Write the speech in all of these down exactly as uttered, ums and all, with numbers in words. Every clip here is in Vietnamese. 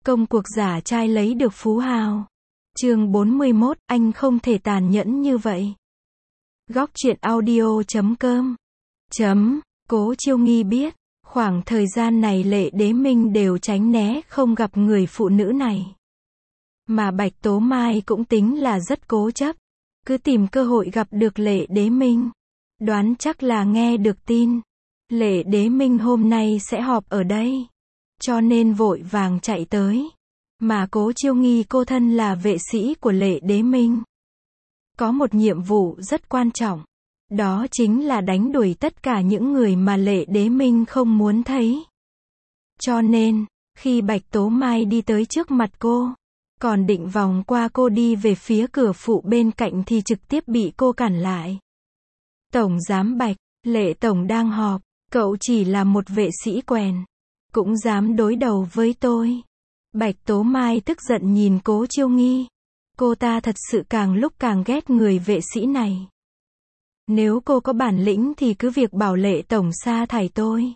Công cuộc giả trai lấy được phú hào. Chương bốn mươi mốt, anh không thể tàn nhẫn như vậy. Góc truyện audio chấm com chấm Cố Chiêu Nghi biết, khoảng thời gian này Lệ Đế Minh đều tránh né không gặp người phụ nữ này. Mà Bạch Tố Mai cũng tính là rất cố chấp, cứ tìm cơ hội gặp được Lệ Đế Minh. Đoán chắc là nghe được tin Lệ Đế Minh hôm nay sẽ họp ở đây, cho nên vội vàng chạy tới. Mà Cố Chiêu Nghi cô thân là vệ sĩ của Lệ Đế Minh, có một nhiệm vụ rất quan trọng, đó chính là đánh đuổi tất cả những người mà Lệ Đế Minh không muốn thấy. Cho nên, khi Bạch Tố Mai đi tới trước mặt cô, còn định vòng qua cô đi về phía cửa phụ bên cạnh thì trực tiếp bị cô cản lại. Tổng giám Bạch, Lệ Tổng đang họp, cậu chỉ là một vệ sĩ quèn, cũng dám đối đầu với tôi. Bạch Tố Mai tức giận nhìn Cố Chiêu Nghi. Cô ta thật sự càng lúc càng ghét người vệ sĩ này. Nếu cô có bản lĩnh thì cứ việc bảo Lệ Tổng sa thải tôi.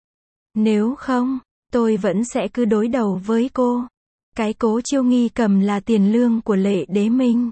Nếu không, tôi vẫn sẽ cứ đối đầu với cô. Cái Cố Chiêu Nghi cầm là tiền lương của Lệ Đế Minh.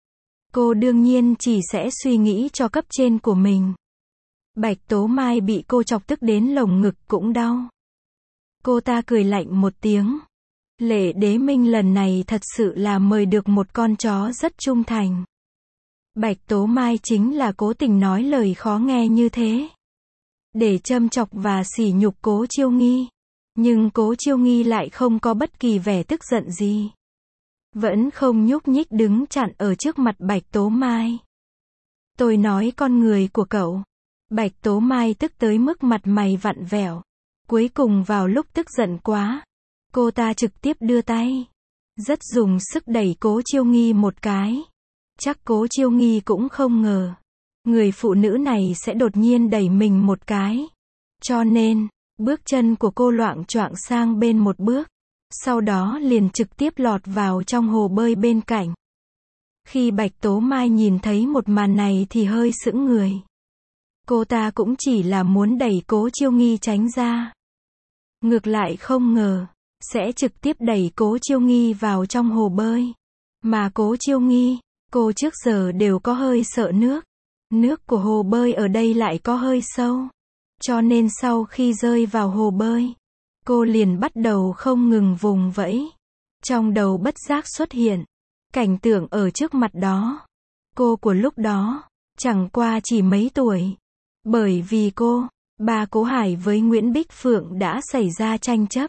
Cô đương nhiên chỉ sẽ suy nghĩ cho cấp trên của mình. Bạch Tố Mai bị cô chọc tức đến lồng ngực cũng đau. Cô ta cười lạnh một tiếng. Lệ Đế Minh lần này thật sự là mời được một con chó rất trung thành. Bạch Tố Mai chính là cố tình nói lời khó nghe như thế, để châm chọc và sỉ nhục Cố Chiêu Nghi. Nhưng Cố Chiêu Nghi lại không có bất kỳ vẻ tức giận gì, vẫn không nhúc nhích đứng chặn ở trước mặt Bạch Tố Mai. Tôi nói con người của cậu. Bạch Tố Mai tức tới mức mặt mày vặn vẹo. Cuối cùng vào lúc tức giận quá, cô ta trực tiếp đưa tay, rất dùng sức đẩy Cố Chiêu Nghi một cái. Chắc Cố Chiêu Nghi cũng không ngờ, người phụ nữ này sẽ đột nhiên đẩy mình một cái. Cho nên, bước chân của cô loạng choạng sang bên một bước, sau đó liền trực tiếp lọt vào trong hồ bơi bên cạnh. Khi Bạch Tố Mai nhìn thấy một màn này thì hơi sững người. Cô ta cũng chỉ là muốn đẩy Cố Chiêu Nghi tránh ra. Ngược lại không ngờ, sẽ trực tiếp đẩy Cố Chiêu Nghi vào trong hồ bơi. Mà Cố Chiêu Nghi, cô trước giờ đều có hơi sợ nước. Nước của hồ bơi ở đây lại có hơi sâu. Cho nên sau khi rơi vào hồ bơi, cô liền bắt đầu không ngừng vùng vẫy. Trong đầu bất giác xuất hiện cảnh tượng ở trước mặt đó. Cô của lúc đó, chẳng qua chỉ mấy tuổi. Bởi vì cô, bà Cố Hải với Nguyễn Bích Phượng đã xảy ra tranh chấp.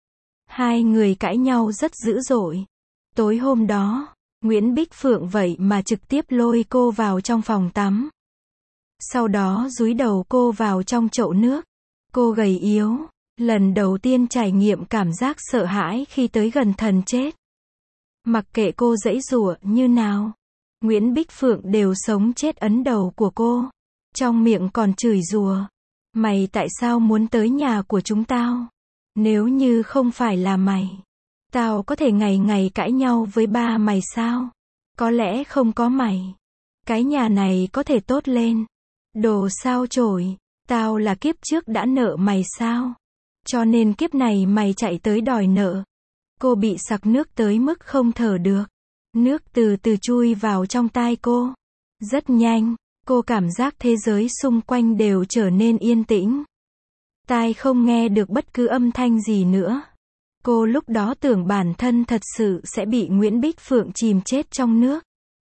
Hai người cãi nhau rất dữ dội. Tối hôm đó, Nguyễn Bích Phượng vậy mà trực tiếp lôi cô vào trong phòng tắm. Sau đó dúi đầu cô vào trong chậu nước. Cô gầy yếu, lần đầu tiên trải nghiệm cảm giác sợ hãi khi tới gần thần chết. Mặc kệ cô giãy giụa như nào, Nguyễn Bích Phượng đều sống chết ấn đầu của cô. Trong miệng còn chửi rủa. Mày tại sao muốn tới nhà của chúng tao? Nếu như không phải là mày, tao có thể ngày ngày cãi nhau với ba mày sao? Có lẽ không có mày, cái nhà này có thể tốt lên. Đồ sao chổi, tao là kiếp trước đã nợ mày sao? Cho nên kiếp này mày chạy tới đòi nợ. Cô bị sặc nước tới mức không thở được. Nước từ từ chui vào trong tai cô. Rất nhanh, cô cảm giác thế giới xung quanh đều trở nên yên tĩnh. Tai không nghe được bất cứ âm thanh gì nữa. Cô lúc đó tưởng bản thân thật sự sẽ bị Nguyễn Bích Phượng chìm chết trong nước.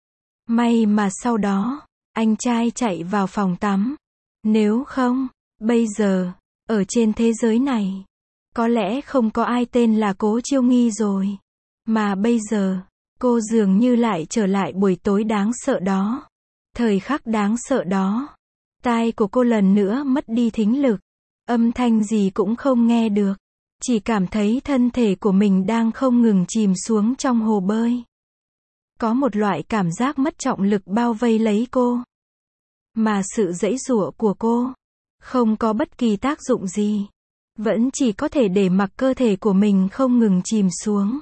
May mà sau đó, anh trai chạy vào phòng tắm. Nếu không, bây giờ, ở trên thế giới này, có lẽ không có ai tên là Cố Chiêu Nghi rồi. Mà bây giờ, cô dường như lại trở lại buổi tối đáng sợ đó. Thời khắc đáng sợ đó, tai của cô lần nữa mất đi thính lực. Âm thanh gì cũng không nghe được. Chỉ cảm thấy thân thể của mình đang không ngừng chìm xuống trong hồ bơi. Có một loại cảm giác mất trọng lực bao vây lấy cô. Mà sự giãy giụa của cô không có bất kỳ tác dụng gì. Vẫn chỉ có thể để mặc cơ thể của mình không ngừng chìm xuống.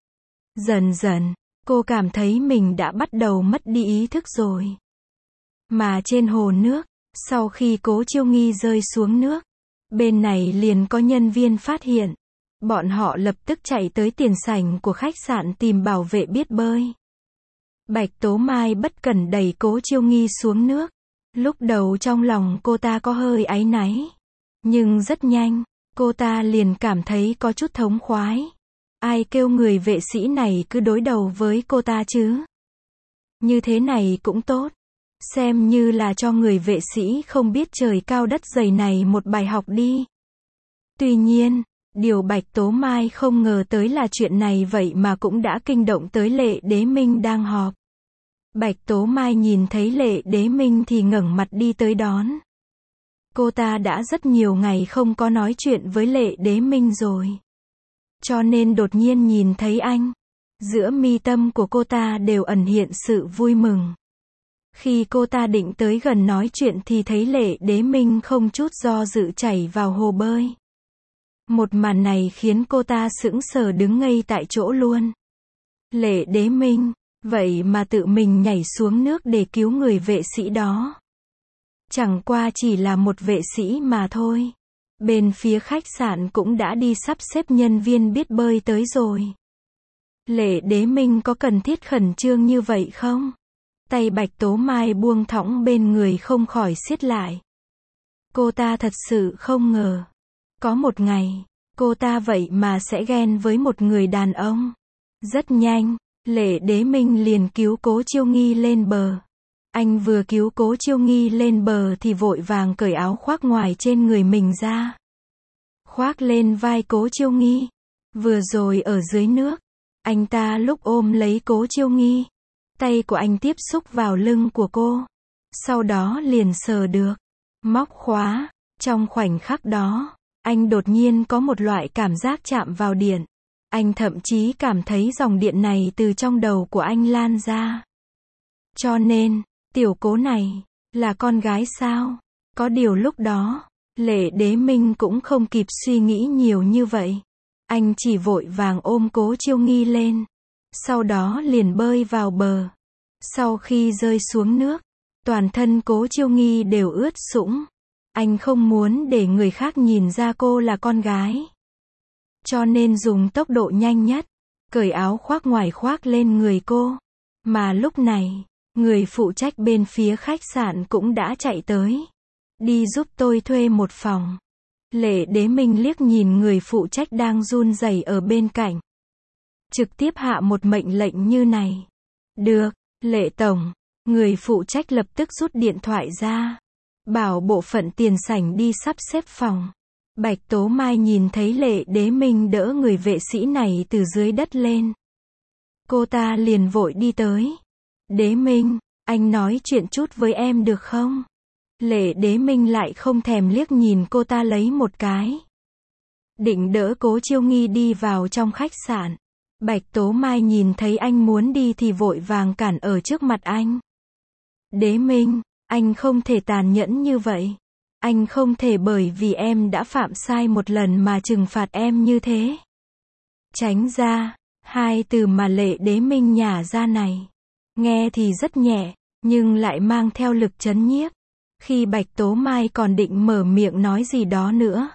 Dần dần, cô cảm thấy mình đã bắt đầu mất đi ý thức rồi. Mà trên hồ nước, sau khi Cố Chiêu Nghi rơi xuống nước, bên này liền có nhân viên phát hiện. Bọn họ lập tức chạy tới tiền sảnh của khách sạn tìm bảo vệ biết bơi. Bạch Tố Mai bất cẩn đẩy Cố Chiêu Nghi xuống nước. Lúc đầu trong lòng cô ta có hơi áy náy. Nhưng rất nhanh, cô ta liền cảm thấy có chút thống khoái. Ai kêu người vệ sĩ này cứ đối đầu với cô ta chứ? Như thế này cũng tốt. Xem như là cho người vệ sĩ không biết trời cao đất dày này một bài học đi. Tuy nhiên, điều Bạch Tố Mai không ngờ tới là chuyện này vậy mà cũng đã kinh động tới Lệ Đế Minh đang họp. Bạch Tố Mai nhìn thấy Lệ Đế Minh thì ngẩng mặt đi tới đón. Cô ta đã rất nhiều ngày không có nói chuyện với Lệ Đế Minh rồi. Cho nên đột nhiên nhìn thấy anh, giữa mi tâm của cô ta đều ẩn hiện sự vui mừng. Khi cô ta định tới gần nói chuyện thì thấy Lệ Đế Minh không chút do dự chảy vào hồ bơi. Một màn này khiến cô ta sững sờ đứng ngây tại chỗ luôn. Lệ Đế Minh, vậy mà tự mình nhảy xuống nước để cứu người vệ sĩ đó. Chẳng qua chỉ là một vệ sĩ mà thôi. Bên phía khách sạn cũng đã đi sắp xếp nhân viên biết bơi tới rồi. Lệ Đế Minh có cần thiết khẩn trương như vậy không? Tay Bạch Tố Mai buông thõng bên người không khỏi siết lại. Cô ta thật sự không ngờ. Có một ngày, cô ta vậy mà sẽ ghen với một người đàn ông. Rất nhanh, Lệ Đế Minh liền cứu Cố Chiêu Nghi lên bờ. Anh vừa cứu Cố Chiêu Nghi lên bờ thì vội vàng cởi áo khoác ngoài trên người mình ra. Khoác lên vai Cố Chiêu Nghi. Vừa rồi ở dưới nước, anh ta lúc ôm lấy Cố Chiêu Nghi, tay của anh tiếp xúc vào lưng của cô. Sau đó liền sờ được, móc khóa. Trong khoảnh khắc đó, anh đột nhiên có một loại cảm giác chạm vào điện. Anh thậm chí cảm thấy dòng điện này từ trong đầu của anh lan ra. Cho nên, tiểu Cố này, là con gái sao? Có điều lúc đó, Lệ Đế Minh cũng không kịp suy nghĩ nhiều như vậy. Anh chỉ vội vàng ôm Cố Chiêu Nghi lên. Sau đó liền bơi vào bờ. Sau khi rơi xuống nước, toàn thân Cố Chiêu Nghi đều ướt sũng. Anh không muốn để người khác nhìn ra cô là con gái. Cho nên dùng tốc độ nhanh nhất, cởi áo khoác ngoài khoác lên người cô. Mà lúc này, người phụ trách bên phía khách sạn cũng đã chạy tới. Đi giúp tôi thuê một phòng. Lệ Đế Minh liếc nhìn người phụ trách đang run rẩy ở bên cạnh. Trực tiếp hạ một mệnh lệnh như này. Được, Lệ Tổng. Người phụ trách lập tức rút điện thoại ra. Bảo bộ phận tiền sảnh đi sắp xếp phòng. Bạch Tố Mai nhìn thấy Lệ Đế Minh đỡ người vệ sĩ này từ dưới đất lên. Cô ta liền vội đi tới. Đế Minh, anh nói chuyện chút với em được không? Lệ Đế Minh lại không thèm liếc nhìn cô ta lấy một cái. Định đỡ Cố Chiêu Nghi đi vào trong khách sạn. Bạch Tố Mai nhìn thấy anh muốn đi thì vội vàng cản ở trước mặt anh. Đế Minh, anh không thể tàn nhẫn như vậy. Anh không thể bởi vì em đã phạm sai một lần mà trừng phạt em như thế. Tránh ra, hai từ mà Lệ Đế Minh nhả ra này. Nghe thì rất nhẹ, nhưng lại mang theo lực trấn nhiếp. Khi Bạch Tố Mai còn định mở miệng nói gì đó nữa.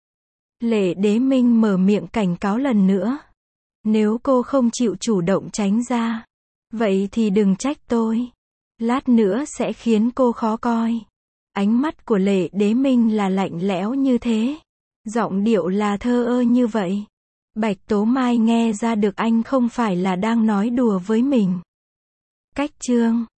Lệ Đế Minh mở miệng cảnh cáo lần nữa. Nếu cô không chịu chủ động tránh ra, vậy thì đừng trách tôi. Lát nữa sẽ khiến cô khó coi. Ánh mắt của Lệ Đế Minh là lạnh lẽo như thế. Giọng điệu là thơ ơ như vậy. Bạch Tố Mai nghe ra được anh không phải là đang nói đùa với mình. Cách chương